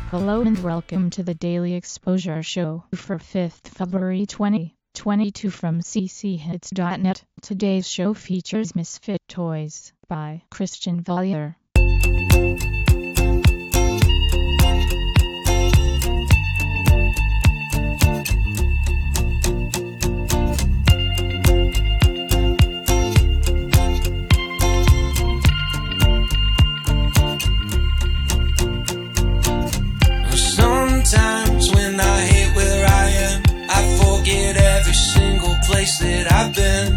Hello and welcome to the Daily Exposure Show for 5th February 2022 from cchits.net. Today's show features Misfit Toys by Christian Valier. Sometimes when I hate where I am, I forget every single place that I've been.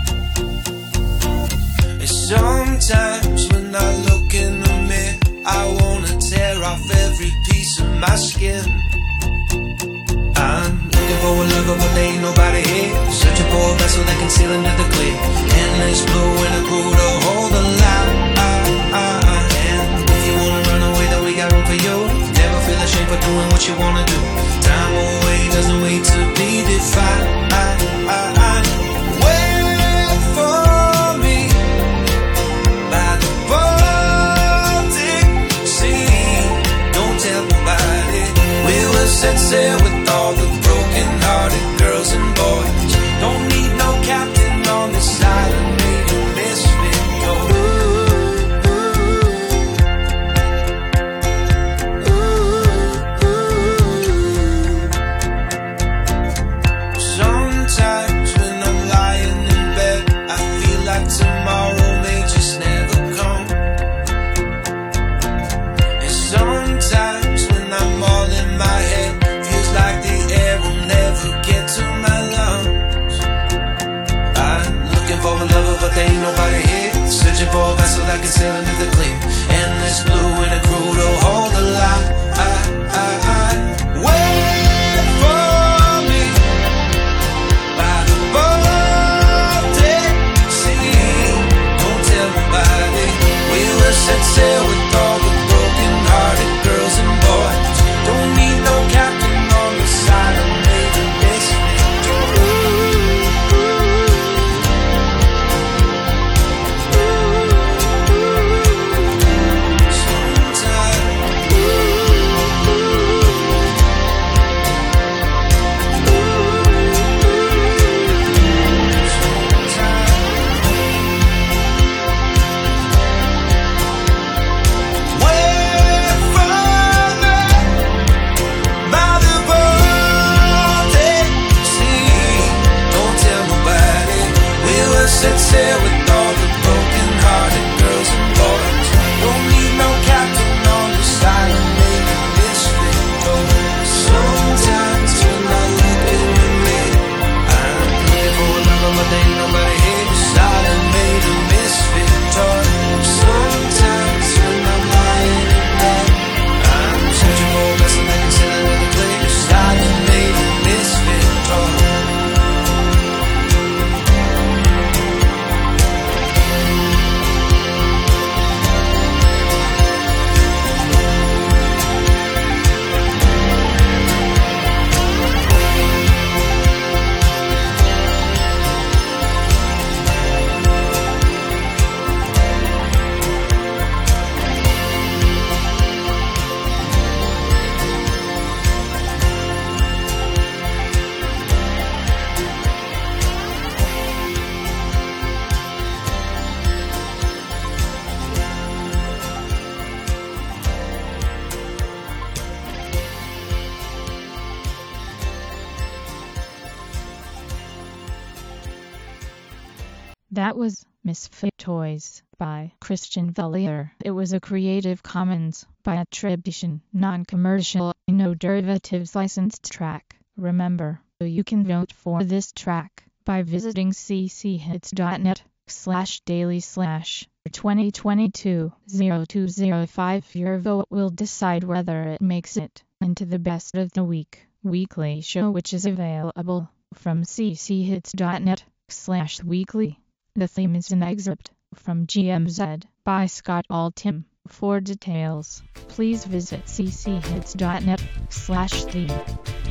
And sometimes when I look in the mirror, I wanna tear off every piece of my skin. I'm looking for a lover, but there ain't nobody here. Searching for a vessel that can sail into the clear. Endless blue and a crew to hold the line. And if you wanna run away, then we got room for you. Never feel ashamed for doing what you wanna do. Time away doesn't wait to be defined. Wait for me by the Baltic Sea. Don't tell nobody. We will set sail with all the broken-hearted girls and boys. Don't need no captain on this island, made a misfit. Sometimes when I'm lying in bed, I feel like tomorrow may just never come. And sometimes when I'm all in my head, feels like the air will never get to my lungs. I'm looking for a lover, but there ain't nobody here. Searching for a vessel that can sail into the clear. Endless blue and a crew to hold the line. Wait for me by the Baltic Sea. Don't tell nobody. We will set sail with all the broken-hearted girls and boys. Don't need no captain on the side of making this. Set sail with all the broken-hearted girls and boys. Don't need no captain on the side of making misfit toys. Sometimes when I look in the mirror, I'm looking for a lover, but there ain't nobody here. Silent made a misfit toy. Sometimes when I'm lying in bed, I'm searching for a vessel that can sail into the clear. Silent made a misfit toy. That was Misfit Toys by Christian Valier. It was a Creative Commons by attribution, non-commercial, no derivatives licensed track. Remember, you can vote for this track by visiting cchits.net/daily/2022-0205. Your vote will decide whether it makes it into the Best of the Week weekly show, which is available from cchits.net/weekly. The theme is an excerpt from GMZ by Scott Altham. For details, please visit cchits.net/theme.